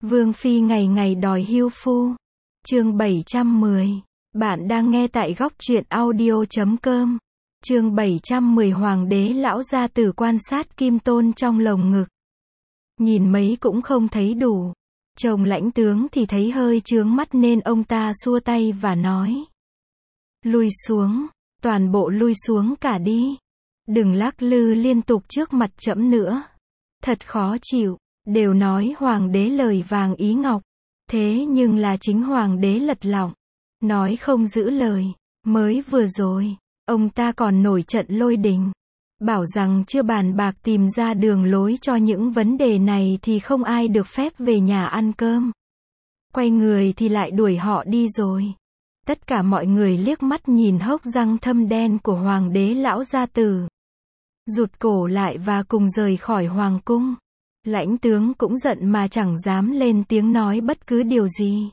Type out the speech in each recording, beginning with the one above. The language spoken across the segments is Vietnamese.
Vương phi ngày ngày đòi hưu phu. Chương 710. Bạn đang nghe tại góc truyện audio.com. Chương 710 Hoàng đế lão gia tử quan sát Kim Tôn trong lồng ngực. Nhìn mấy cũng không thấy đủ. Chồng Lãnh tướng thì thấy hơi chướng mắt nên ông ta xua tay và nói: Lui xuống, toàn bộ lui xuống cả đi. Đừng lắc lư liên tục trước mặt trẫm nữa. Thật khó chịu, đều nói Hoàng đế lời vàng ý ngọc. Thế nhưng là chính Hoàng đế lật lọng, nói không giữ lời. Mới vừa rồi, ông ta còn nổi trận lôi đình, bảo rằng chưa bàn bạc tìm ra đường lối cho những vấn đề này thì không ai được phép về nhà ăn cơm. Quay người thì lại đuổi họ đi rồi. Tất cả mọi người liếc mắt nhìn hốc răng thâm đen của Hoàng đế lão gia tử, rụt cổ lại và cùng rời khỏi Hoàng cung. Lãnh tướng cũng giận mà chẳng dám lên tiếng nói bất cứ điều gì.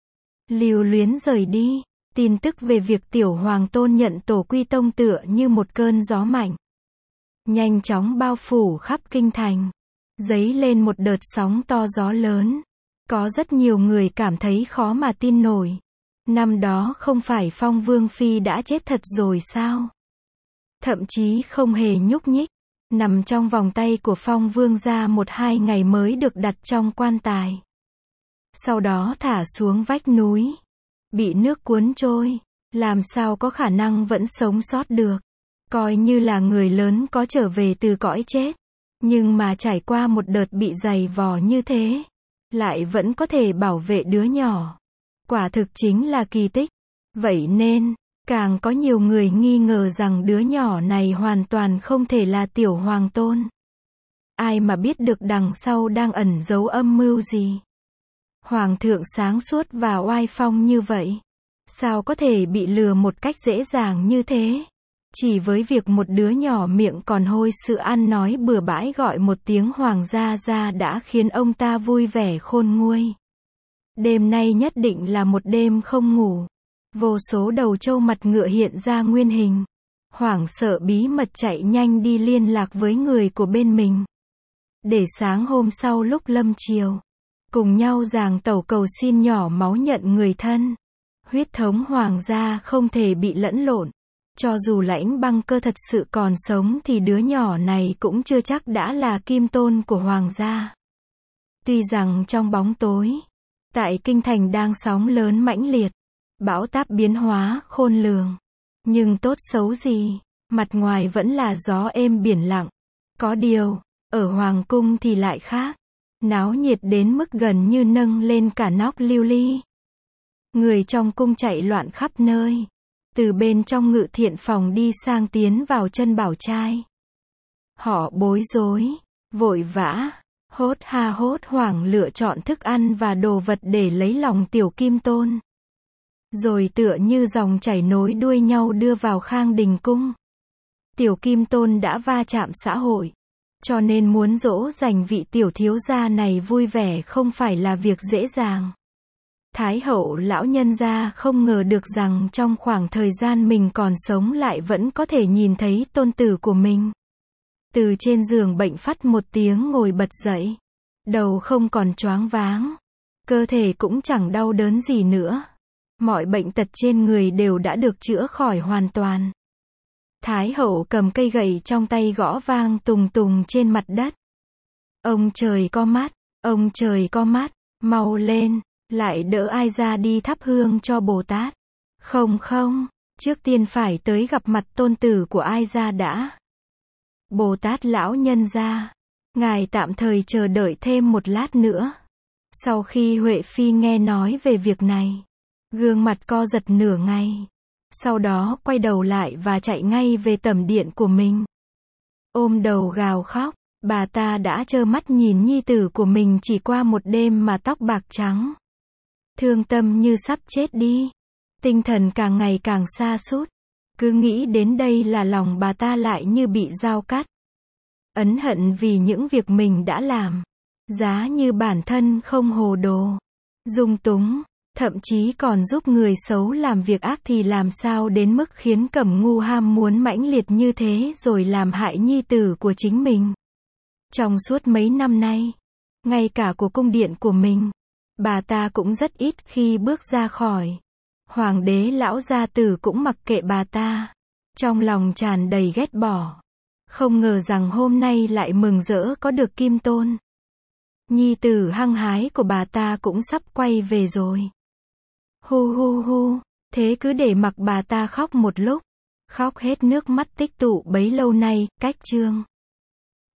Lưu luyến rời đi. Tin tức về việc tiểu hoàng tôn nhận tổ quy tông tựa như một cơn gió mạnh, nhanh chóng bao phủ khắp kinh thành, dấy lên một đợt sóng to gió lớn. Có rất nhiều người cảm thấy khó mà tin nổi. Năm đó không phải Phong Vương Phi đã chết thật rồi sao? Thậm chí không hề nhúc nhích, nằm trong vòng tay của Phong Vương gia 1-2 ngày mới được đặt trong quan tài. Sau đó thả xuống vách núi, bị nước cuốn trôi, làm sao có khả năng vẫn sống sót được. Coi như là người lớn có trở về từ cõi chết, nhưng mà trải qua một đợt bị dày vò như thế, lại vẫn có thể bảo vệ đứa nhỏ. Quả thực chính là kỳ tích. Vậy nên, càng có nhiều người nghi ngờ rằng đứa nhỏ này hoàn toàn không thể là tiểu hoàng tôn. Ai mà biết được đằng sau đang ẩn giấu âm mưu gì. Hoàng thượng sáng suốt và oai phong như vậy, sao có thể bị lừa một cách dễ dàng như thế? Chỉ với việc một đứa nhỏ miệng còn hôi sự ăn nói bừa bãi gọi một tiếng hoàng gia ra đã khiến ông ta vui vẻ khôn nguôi. Đêm nay nhất định là một đêm không ngủ. Vô số đầu trâu mặt ngựa hiện ra nguyên hình. Hoảng sợ bí mật chạy nhanh đi liên lạc với người của bên mình, để sáng hôm sau lúc lâm chiều, cùng nhau giằng tẩu cầu xin nhỏ máu nhận người thân. Huyết thống hoàng gia không thể bị lẫn lộn. Cho dù Lãnh Băng Cơ thật sự còn sống thì đứa nhỏ này cũng chưa chắc đã là kim tôn của hoàng gia. Tuy rằng trong bóng tối, tại kinh thành đang sóng lớn mãnh liệt, bão táp biến hóa khôn lường, nhưng tốt xấu gì, mặt ngoài vẫn là gió êm biển lặng. Có điều, ở hoàng cung thì lại khác. Náo nhiệt đến mức gần như nâng lên cả nóc lưu ly. Người trong cung chạy loạn khắp nơi. Từ bên trong ngự thiện phòng đi sang tiến vào chân bảo trai. Họ bối rối, vội vã, hốt ha hốt hoảng lựa chọn thức ăn và đồ vật để lấy lòng tiểu kim tôn. Rồi tựa như dòng chảy nối đuôi nhau đưa vào Khang Đình cung. Tiểu kim tôn đã va chạm xã hội, cho nên muốn dỗ dành vị tiểu thiếu gia này vui vẻ không phải là việc dễ dàng. Thái hậu lão nhân gia không ngờ được rằng trong khoảng thời gian mình còn sống lại vẫn có thể nhìn thấy tôn tử của mình. Từ trên giường bệnh phắt một tiếng ngồi bật dậy. Đầu không còn choáng váng. Cơ thể cũng chẳng đau đớn gì nữa. Mọi bệnh tật trên người đều đã được chữa khỏi hoàn toàn. Thái hậu cầm cây gậy trong tay gõ vang tùng tùng trên mặt đất. Ông trời có mắt, ông trời có mắt, mau lên, lại đỡ ai ra đi thắp hương cho Bồ Tát. Không, trước tiên phải tới gặp mặt tôn tử của ai ra đã. Bồ Tát lão nhân gia, ngài tạm thời chờ đợi thêm một lát nữa. Sau khi Huệ Phi nghe nói về việc này, gương mặt co giật nửa ngày. Sau đó quay đầu lại và chạy ngay về tẩm điện của mình. Ôm đầu gào khóc, bà ta đã trơ mắt nhìn nhi tử của mình chỉ qua một đêm mà tóc bạc trắng. Thương tâm như sắp chết đi. Tinh thần càng ngày càng sa sút. Cứ nghĩ đến đây là lòng bà ta lại như bị dao cắt. Ấn hận vì những việc mình đã làm. Giá như bản thân không hồ đồ, dung túng, thậm chí còn giúp người xấu làm việc ác thì làm sao đến mức khiến Cẩm Ngu ham muốn mãnh liệt như thế rồi làm hại nhi tử của chính mình. Trong suốt mấy năm nay, ngay cả của cung điện của mình, Bà ta cũng rất ít khi bước ra khỏi. Hoàng đế lão gia tử cũng mặc kệ bà ta. Trong lòng tràn đầy ghét bỏ. Không ngờ rằng hôm nay lại mừng rỡ có được Kim Tôn. Nhi tử hăng hái của bà ta cũng sắp quay về rồi. Hu hu hu, thế cứ để mặc bà ta khóc một lúc. Khóc hết nước mắt tích tụ bấy lâu nay, cách chương